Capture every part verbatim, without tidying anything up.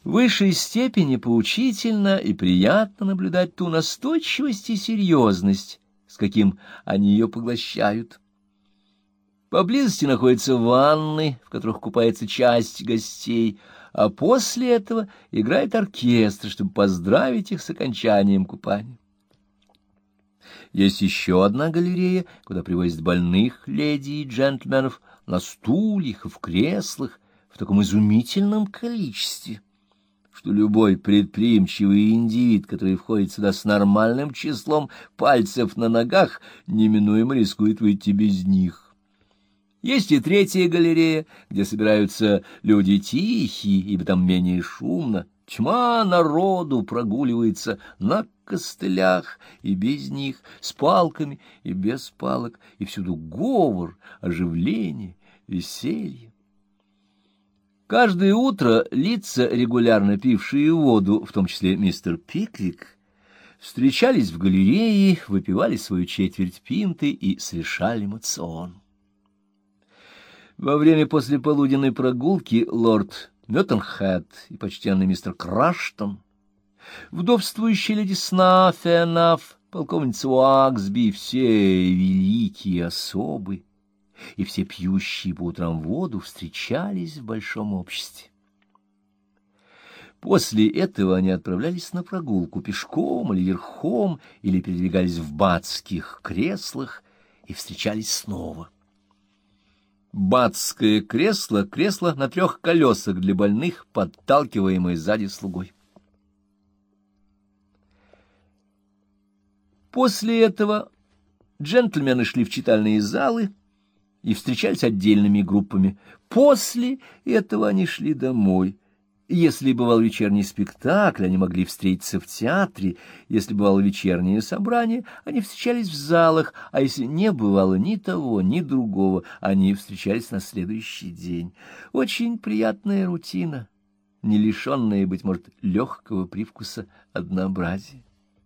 В высшей степени поучительно и приятно наблюдать ту настойчивость и серьезность, с каким они ее поглощают. Поблизости находятся ванны, в которых купается часть гостей, а после этого играет оркестр, чтобы поздравить их с окончанием купания. Есть еще одна галерея, куда привозят больных леди и джентльменов на стульях и в креслах в таком изумительном количестве, что любой предприимчивый индивид, который входит сюда с нормальным числом пальцев на ногах, неминуемо рискует выйти без них. Есть и третья галерея, где собираются люди тихие, ибо там менее шумно. Тьма народу прогуливается на костылях и без них, с палками и без палок, и всюду говор, оживление, веселье. Каждое утро лица, регулярно пившие воду, в том числе мистер Пиквик, встречались в галерее, выпивали свою четверть пинты и совершали моцион. Во время послеполуденной прогулки лорд Мёттенхэт и почтенный мистер Краштон, вдовствующая леди Снаффенаф, полковница Уаксби, все великие особы и все пьющие по утрам воду встречались в большом обществе. После этого они отправлялись на прогулку пешком или верхом, или передвигались в батских креслах и встречались снова. Батское кресло — кресло на трех колесах для больных, подталкиваемое сзади слугой. После этого джентльмены шли в читальные залы и встречались отдельными группами. После этого они шли домой. Если бывал вечерний спектакль, они могли встретиться в театре. Если бывало вечернее собрание, они встречались в залах, а если не бывало ни того, ни другого, они встречались на следующий день. Очень приятная рутина, не лишенная, быть может, легкого привкуса однообразия.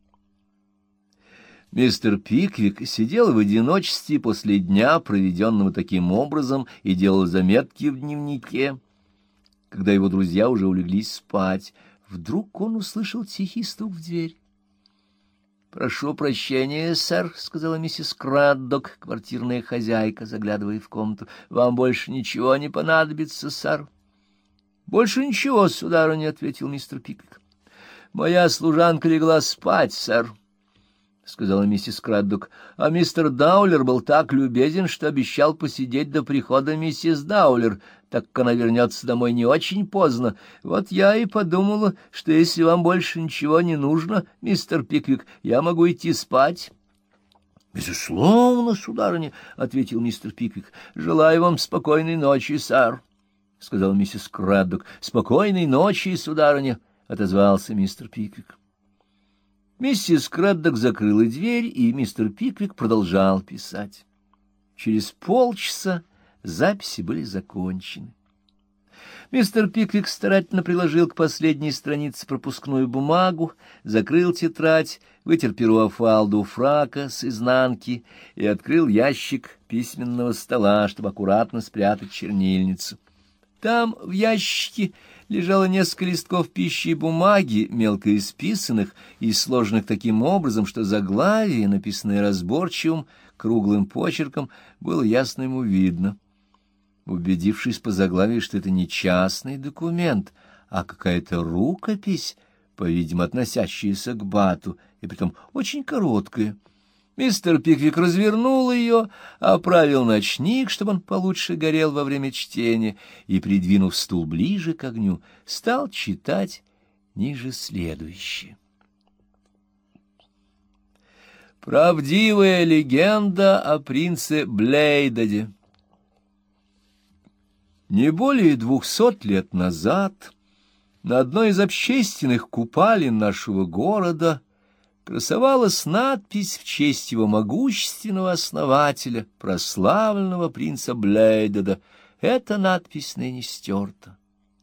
Мистер Пиквик сидел в одиночестве после дня, проведенного таким образом, и делал заметки в дневнике. Когда его друзья уже улеглись спать, вдруг он услышал тихий стук в дверь. — Прошу прощения, сэр, — сказала миссис Краддок, квартирная хозяйка, заглядывая в комнату. — Вам больше ничего не понадобится, сэр. — Больше ничего, сударыня, — ответил мистер Пиквик. — Моя служанка легла спать, сэр, — сказала миссис Краддок, — а мистер Даулер был так любезен, что обещал посидеть до прихода миссис Даулер, так как она вернется домой не очень поздно. Вот я и подумала, что если вам больше ничего не нужно, мистер Пиквик, я могу идти спать. — Безусловно, сударыня, — ответил мистер Пиквик. — Желаю вам спокойной ночи, сэр, — сказала миссис Краддок. — Спокойной ночи, сударыня, — отозвался мистер Пиквик. Миссис Краддок закрыла дверь, и мистер Пиквик продолжал писать. Через полчаса записи были закончены. Мистер Пиквик старательно приложил к последней странице пропускную бумагу, закрыл тетрадь, вытер перо о фалду фрака с изнанки и открыл ящик письменного стола, чтобы аккуратно спрятать чернильницу. Там в ящике лежало несколько листков пищи и бумаги, мелко исписанных и сложенных таким образом, что заглавие, написанное разборчивым круглым почерком, было ясно ему видно. Убедившись по заглавию, что это не частный документ, а какая-то рукопись, по-видимому, относящаяся к Бату, и притом очень короткая, мистер Пиквик развернул ее, оправил ночник, чтобы он получше горел во время чтения, и, придвинув стул ближе к огню, стал читать ниже следующее. Правдивая легенда о принце Блейдаде. Не более двухсот лет назад на одной из общественных купалин нашего города красовалась надпись в честь его могущественного основателя, прославленного принца Блейдада. Эта надпись ныне стерта.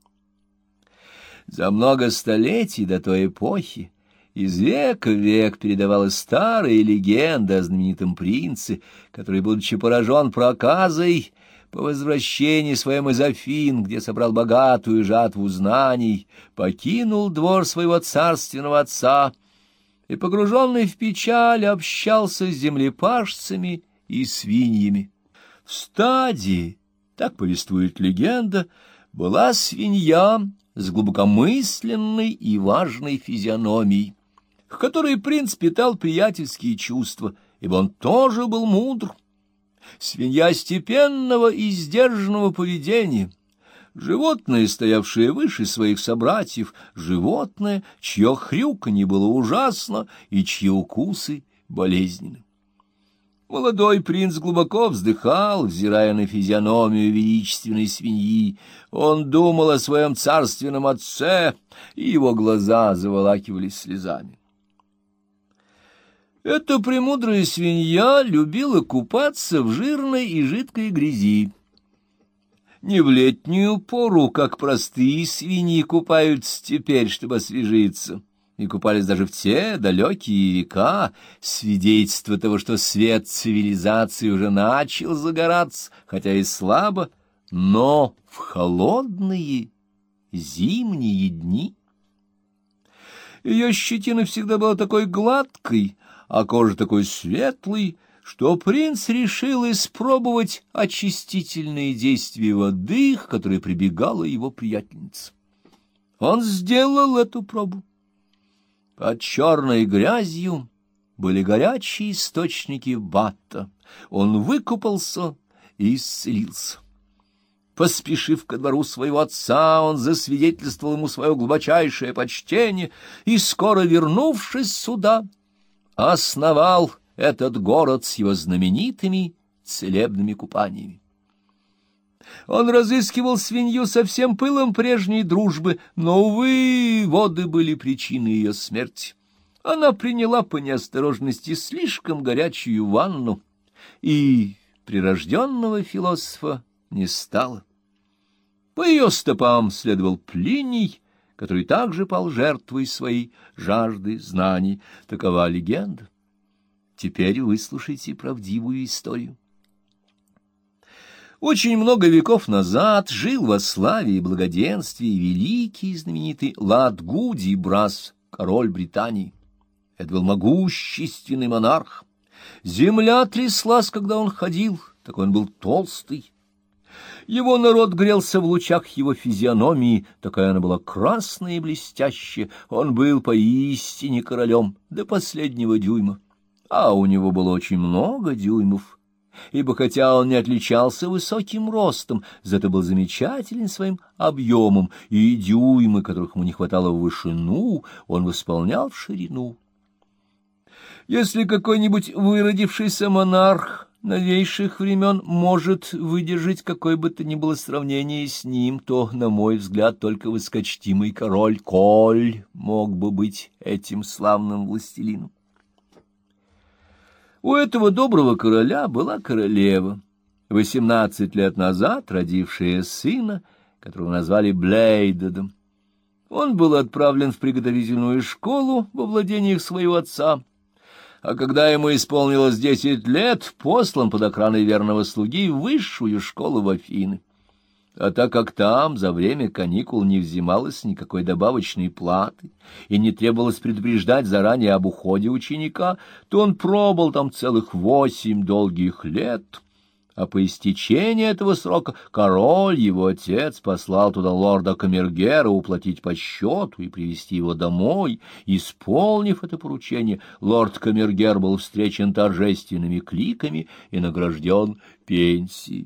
За много столетий до той эпохи из века в век передавалась старая легенда о знаменитом принце, который, будучи поражен проказой, по возвращении своем из Афин, где собрал богатую жатву знаний, покинул двор своего царственного отца и, погруженный в печаль, общался с землепашцами и свиньями. В стаде, так повествует легенда, была свинья с глубокомысленной и важной физиономией, к которой принц питал приятельские чувства, ибо он тоже был мудр. Свинья степенного и сдержанного поведения, животное, стоявшее выше своих собратьев, животное, чье хрюканье было ужасно и чьи укусы болезненны. Молодой принц глубоко вздыхал, взирая на физиономию величественной свиньи. Он думал о своем царственном отце, и его глаза заволакивались слезами. Эта премудрая свинья любила купаться в жирной и жидкой грязи. Не в летнюю пору, как простые свиньи купаются теперь, чтобы освежиться, и купались даже в те далекие века, свидетельство того, что свет цивилизации уже начал загораться, хотя и слабо, но в холодные зимние дни. Ее щетина всегда была такой гладкой, а кожа такой светлой, что принц решил испробовать очистительные действия воды, к которой прибегала его приятельница. Он сделал эту пробу. Под черной грязью были горячие источники бата. Он выкупался и исцелился. Поспешив ко двору своего отца, он засвидетельствовал ему свое глубочайшее почтение и, скоро вернувшись сюда, основал этот город с его знаменитыми целебными купаниями. Он разыскивал свинью со всем пылом прежней дружбы, но, увы, воды были причиной ее смерти. Она приняла по неосторожности слишком горячую ванну, и прирожденного философа не стало. По ее стопам следовал Плиний, который также пал жертвой своей жажды знаний. Такова легенда. Теперь выслушайте правдивую историю. Очень много веков назад жил во славе и благоденствии великий и знаменитый Ладгуди-Брас, король Британии. Это был могущественный монарх. Земля тряслась, когда он ходил, такой он был толстый. Его народ грелся в лучах его физиономии, такая она была красная и блестящая. Он был поистине королем до последнего дюйма, а у него было очень много дюймов. Ибо хотя он не отличался высоким ростом, зато был замечателен своим объемом, и дюймы, которых ему не хватало в вышину, он восполнял в ширину. Если какой-нибудь выродившийся монарх новейших времен может выдержать какое бы то ни было сравнение с ним, то, на мой взгляд, только высокочтимый король Коль мог бы быть этим славным властелином. У этого доброго короля была королева, восемнадцать лет назад родившая сына, которого назвали Блейдедом. Он был отправлен в приготовительную школу во владениях своего отца, а когда ему исполнилось десять лет, послан под охраной верного слуги в высшую школу в Афины. А так как там за время каникул не взималось никакой добавочной платы и не требовалось предупреждать заранее об уходе ученика, то он пробыл там целых восемь долгих лет. А по истечении этого срока король, его отец, послал туда лорда Камергера уплатить по счету и привести его домой. Исполнив это поручение, лорд Камергер был встречен торжественными кликами и награжден пенсией.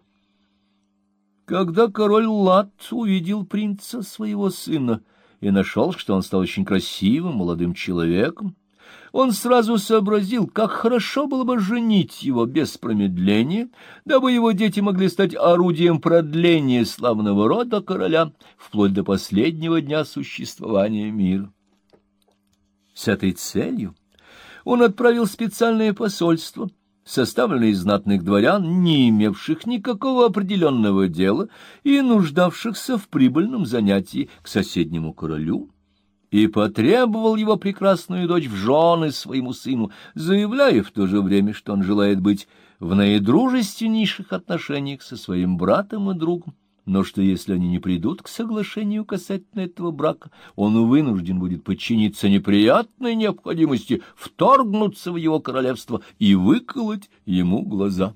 Когда король Лад увидел принца, своего сына, и нашел, что он стал очень красивым молодым человеком, он сразу сообразил, как хорошо было бы женить его без промедления, дабы его дети могли стать орудием продления славного рода короля вплоть до последнего дня существования мира. С этой целью он отправил специальное посольство, составленный из знатных дворян, не имевших никакого определенного дела и нуждавшихся в прибыльном занятии, к соседнему королю, и потребовал его прекрасную дочь в жены своему сыну, заявляя в то же время, что он желает быть в наидружественнейших отношениях со своим братом и другом, но что если они не придут к соглашению касательно этого брака, он вынужден будет подчиниться неприятной необходимости вторгнуться в его королевство и выколоть ему глаза.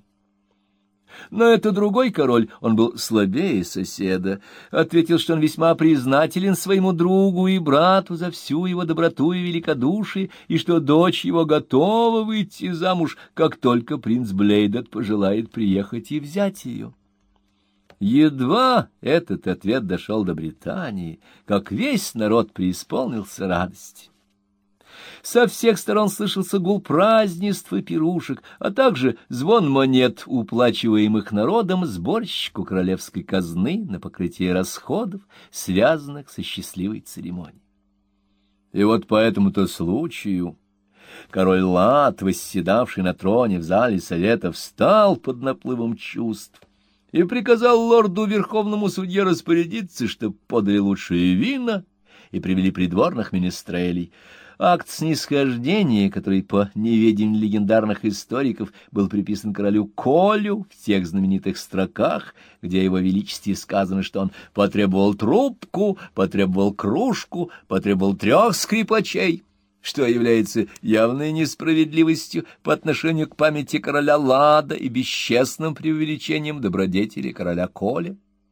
На это другой король, он был слабее соседа, ответил, что он весьма признателен своему другу и брату за всю его доброту и великодушие, и что дочь его готова выйти замуж, как только принц Блейдет пожелает приехать и взять ее. Едва этот ответ дошел до Британии, как весь народ преисполнился радости. Со всех сторон слышался гул празднеств и пирушек, а также звон монет, уплачиваемых народом сборщику королевской казны на покрытие расходов, связанных со счастливой церемонией. И вот по этому-то случаю король Лад, восседавший на троне в зале совета, встал под наплывом чувств и приказал лорду верховному судье распорядиться, чтобы подали лучшие вина и привели придворных менестрелей. Акт снисхождения, который по неведению легендарных историков был приписан королю Колю в тех знаменитых строках, где о его величестве сказано, что он потребовал трубку, потребовал кружку, потребовал трех скрипачей, что является явной несправедливостью по отношению к памяти короля Лада и бесчестным преувеличением добродетели короля Коля.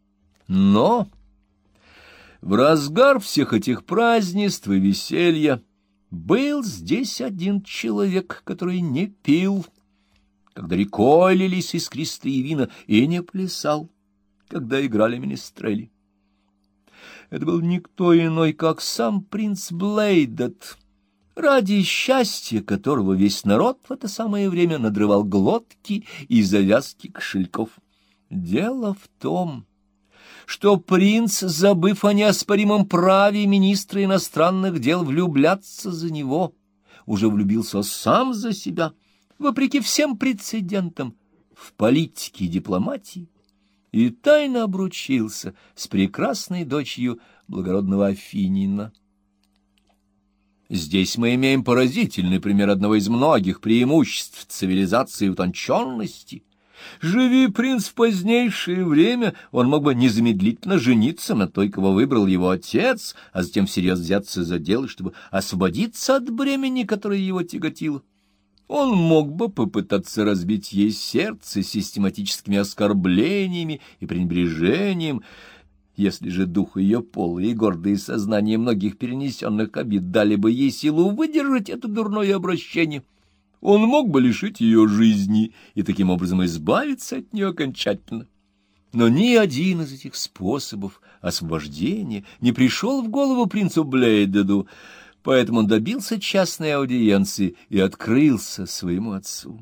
Но в разгар всех этих празднеств и веселья был здесь один человек, который не пил, когда рекой лились искристые вина, и не плясал, когда играли менестрели. Это был никто иной, как сам принц Блейдет, ради счастья которого весь народ в это самое время надрывал глотки и завязки кошельков. Дело в том, что принц, забыв о неоспоримом праве министра иностранных дел влюбляться за него, уже влюбился сам за себя, вопреки всем прецедентам в политике и дипломатии, и тайно обручился с прекрасной дочерью благородного Афинина. Здесь мы имеем поразительный пример одного из многих преимуществ цивилизации и утонченности. Живи принц в позднейшее время, он мог бы незамедлительно жениться на той, кого выбрал его отец, а затем всерьез взяться за дело, чтобы освободиться от бремени, которое его тяготило. Он мог бы попытаться разбить ей сердце систематическими оскорблениями и пренебрежением. Если же дух ее полый и гордое сознание многих перенесенных обид дали бы ей силу выдержать это дурное обращение, он мог бы лишить ее жизни и таким образом избавиться от нее окончательно. Но ни один из этих способов освобождения не пришел в голову принцу Блейдеду, поэтому он добился частной аудиенции и открылся своему отцу.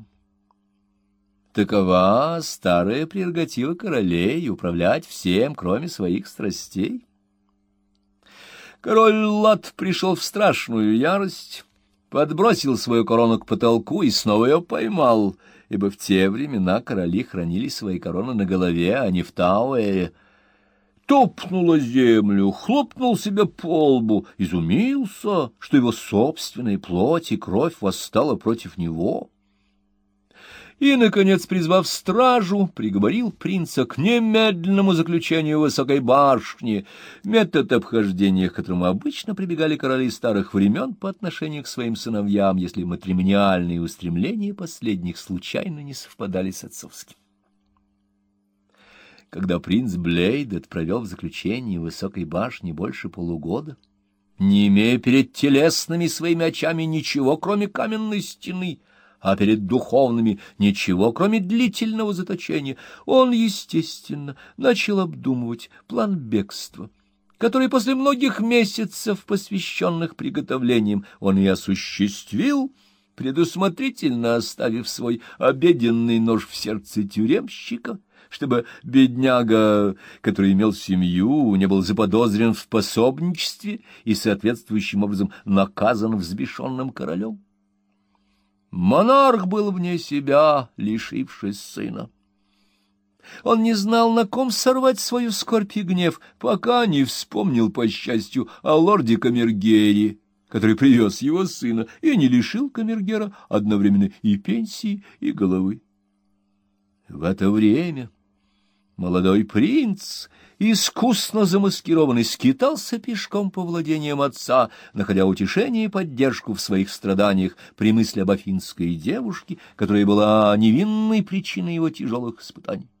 Такова старая прерогатива королей — управлять всем, кроме своих страстей. Король Лад пришел в страшную ярость, подбросил свою корону к потолку и снова ее поймал, ибо в те времена короли хранили свои короны на голове, а не в Тауэре. Топнул о землю, хлопнул себя по лбу, изумился, что его собственная плоть и кровь восстала против него. И, наконец, призвав стражу, приговорил принца к немедленному заключению в высокой башне, метод обхождения, к которому обычно прибегали короли старых времен по отношению к своим сыновьям, если матримониальные устремления последних случайно не совпадали с отцовским. Когда принц Блейдет провел в заключении в высокой башне больше полугода, не имея перед телесными своими очами ничего, кроме каменной стены, а перед духовными ничего, кроме длительного заточения, он, естественно, начал обдумывать план бегства, который после многих месяцев, посвященных приготовлениям, он и осуществил, предусмотрительно оставив свой обеденный нож в сердце тюремщика, чтобы бедняга, который имел семью, не был заподозрен в пособничестве и соответствующим образом наказан взбешенным королем. Монарх был вне себя, лишившись сына. Он не знал, на ком сорвать свою скорбь и гнев, пока не вспомнил, по счастью, о лорде Камергере, который привез его сына и не лишил Камергера одновременно и пенсии, и головы. В это время молодой принц, искусно замаскированный, скитался пешком по владениям отца, находя утешение и поддержку в своих страданиях при мысли об афинской девушке, которая была невинной причиной его тяжелых испытаний.